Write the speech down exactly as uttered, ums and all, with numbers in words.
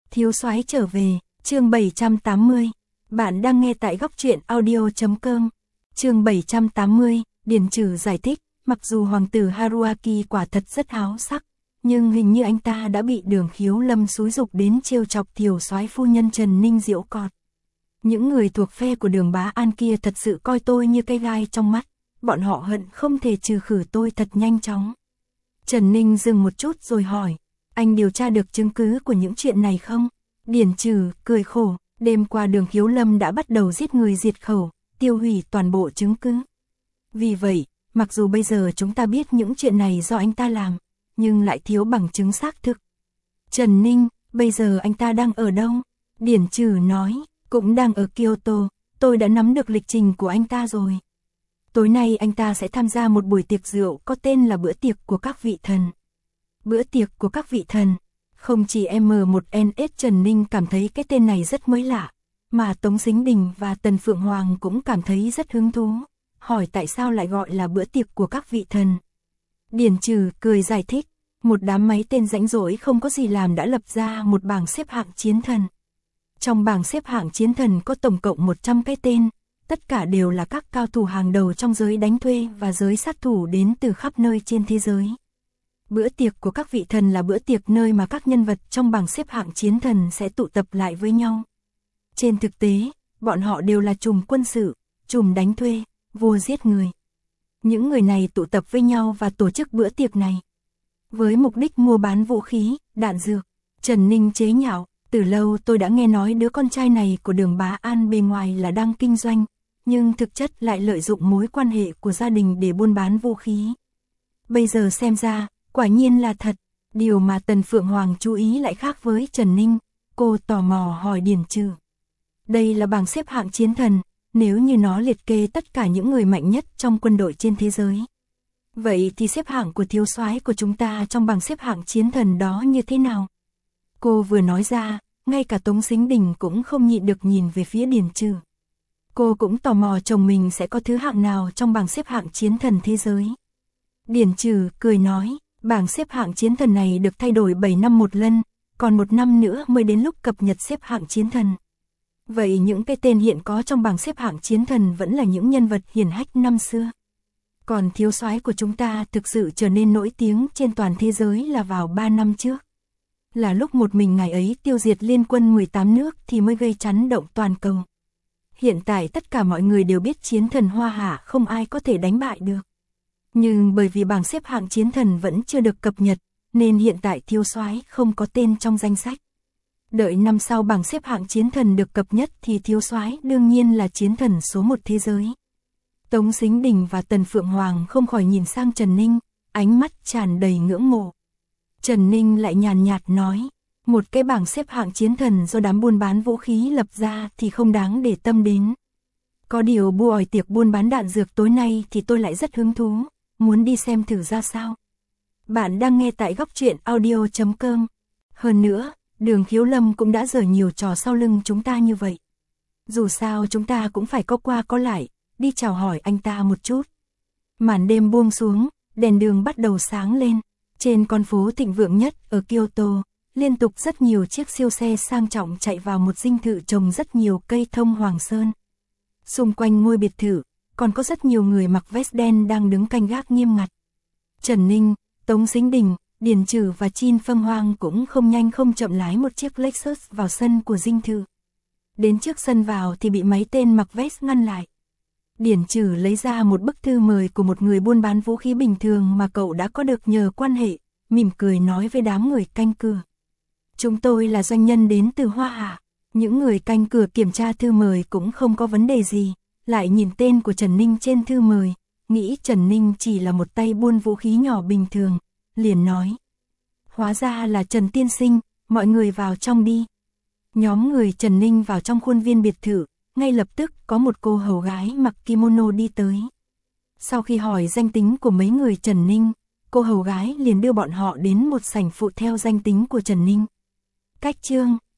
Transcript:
Thiếu soái trở về, chương bảy trăm tám mươi. Bạn đang nghe tại góc truyện audio chấm com. Chương bảy trăm tám mươi, Điền Trừ giải thích, mặc dù hoàng tử Haruaki quả thật rất háo sắc, nhưng hình như anh ta đã bị Đường Khiếu Lâm xúi dục đến trêu chọc thiếu soái phu nhân Trần Ninh giễu cợt. Những người thuộc phe của Đường Bá An kia thật sự coi tôi như cây gai trong mắt, bọn họ hận không thể trừ khử tôi thật nhanh chóng. Trần Ninh dừng một chút rồi hỏi, anh điều tra được chứng cứ của những chuyện này không? Điền Trừ cười khổ, đêm qua Đường Khiếu Lâm đã bắt đầu giết người diệt khẩu, tiêu hủy toàn bộ chứng cứ. Vì vậy, mặc dù bây giờ chúng ta biết những chuyện này do anh ta làm, nhưng lại thiếu bằng chứng xác thực. Trần Ninh, bây giờ anh ta đang ở đâu? Điền Trừ nói, cũng đang ở Kyoto, tôi đã nắm được lịch trình của anh ta rồi. Tối nay anh ta sẽ tham gia một buổi tiệc rượu có tên là bữa tiệc của các vị thần. Bữa tiệc của các vị thần, không chỉ em một en ét Trần Ninh cảm thấy cái tên này rất mới lạ, mà Tống Sính Đình và Tần Phượng Hoàng cũng cảm thấy rất hứng thú, hỏi tại sao lại gọi là bữa tiệc của các vị thần. Điền Trừ cười giải thích, một đám máy tên rãnh rỗi không có gì làm đã lập ra một bảng xếp hạng chiến thần. Trong bảng xếp hạng chiến thần có tổng cộng một trăm cái tên, tất cả đều là các cao thủ hàng đầu trong giới đánh thuê và giới sát thủ đến từ khắp nơi trên thế giới. Bữa tiệc của các vị thần là bữa tiệc nơi mà các nhân vật trong bảng xếp hạng chiến thần sẽ tụ tập lại với nhau. Trên thực tế, bọn họ đều là trùm quân sự, trùm đánh thuê, vua giết người. Những người này tụ tập với nhau và tổ chức bữa tiệc này với mục đích mua bán vũ khí, đạn dược. Trần Ninh chế nhạo, từ lâu tôi đã nghe nói đứa con trai này của Đường Bá An bề ngoài là đang kinh doanh, nhưng thực chất lại lợi dụng mối quan hệ của gia đình để buôn bán vũ khí. Bây giờ xem ra, quả nhiên là thật. Điều mà Tần Phượng Hoàng chú ý lại khác với Trần Ninh, cô tò mò hỏi Điền Trừ. Đây là bảng xếp hạng chiến thần, nếu như nó liệt kê tất cả những người mạnh nhất trong quân đội trên thế giới. Vậy thì xếp hạng của thiếu soái của chúng ta trong bảng xếp hạng chiến thần đó như thế nào? Cô vừa nói ra, ngay cả Tống Sính Đình cũng không nhịn được nhìn về phía Điền Trừ. Cô cũng tò mò chồng mình sẽ có thứ hạng nào trong bảng xếp hạng chiến thần thế giới. Điền Trừ cười nói, bảng xếp hạng chiến thần này được thay đổi bảy năm một lần, còn một năm nữa mới đến lúc cập nhật xếp hạng chiến thần. Vậy những cái tên hiện có trong bảng xếp hạng chiến thần vẫn là những nhân vật hiển hách năm xưa. Còn thiếu soái của chúng ta thực sự trở nên nổi tiếng trên toàn thế giới là vào ba năm trước. Là lúc một mình ngài ấy tiêu diệt liên quân mười tám nước thì mới gây chấn động toàn cầu. Hiện tại tất cả mọi người đều biết chiến thần Hoa Hạ không ai có thể đánh bại được. Nhưng bởi vì bảng xếp hạng chiến thần vẫn chưa được cập nhật, nên hiện tại thiếu soái không có tên trong danh sách. Đợi năm sau bảng xếp hạng chiến thần được cập nhật thì thiếu soái đương nhiên là chiến thần số một thế giới. Tống Sính Đình và Tần Phượng Hoàng không khỏi nhìn sang Trần Ninh, ánh mắt tràn đầy ngưỡng mộ. Trần Ninh lại nhàn nhạt nói, một cái bảng xếp hạng chiến thần do đám buôn bán vũ khí lập ra thì không đáng để tâm đến. Có điều buổi tiệc buôn bán đạn dược tối nay thì tôi lại rất hứng thú, muốn đi xem thử ra sao. Bạn đang nghe tại góc truyện audio chấm com. Hơn nữa, Đường Khiếu Lâm cũng đã giở nhiều trò sau lưng chúng ta như vậy. Dù sao chúng ta cũng phải có qua có lại, đi chào hỏi anh ta một chút. Màn đêm buông xuống, đèn đường bắt đầu sáng lên. Trên con phố thịnh vượng nhất ở Kyoto, liên tục rất nhiều chiếc siêu xe sang trọng chạy vào một dinh thự trồng rất nhiều cây thông hoàng sơn. Xung quanh ngôi biệt thự, còn có rất nhiều người mặc vest đen đang đứng canh gác nghiêm ngặt. Trần Ninh, Tống Sính Đình, Điền Trừ và Chin Phong Hoang cũng không nhanh không chậm lái một chiếc Lexus vào sân của dinh thự. Đến trước sân vào thì bị mấy tên mặc vest ngăn lại. Điền Trừ lấy ra một bức thư mời của một người buôn bán vũ khí bình thường mà cậu đã có được nhờ quan hệ, mỉm cười nói với đám người canh cửa. Chúng tôi là doanh nhân đến từ Hoa Hạ. Những người canh cửa kiểm tra thư mời cũng không có vấn đề gì, lại nhìn tên của Trần Ninh trên thư mời, nghĩ Trần Ninh chỉ là một tay buôn vũ khí nhỏ bình thường, liền nói. Hóa ra là Trần Tiên Sinh, mọi người vào trong đi. Nhóm người Trần Ninh vào trong khuôn viên biệt thự, ngay lập tức có một cô hầu gái mặc kimono đi tới. Sau khi hỏi danh tính của mấy người Trần Ninh, cô hầu gái liền đưa bọn họ đến một sảnh phụ theo danh tính của Trần Ninh. Cách chương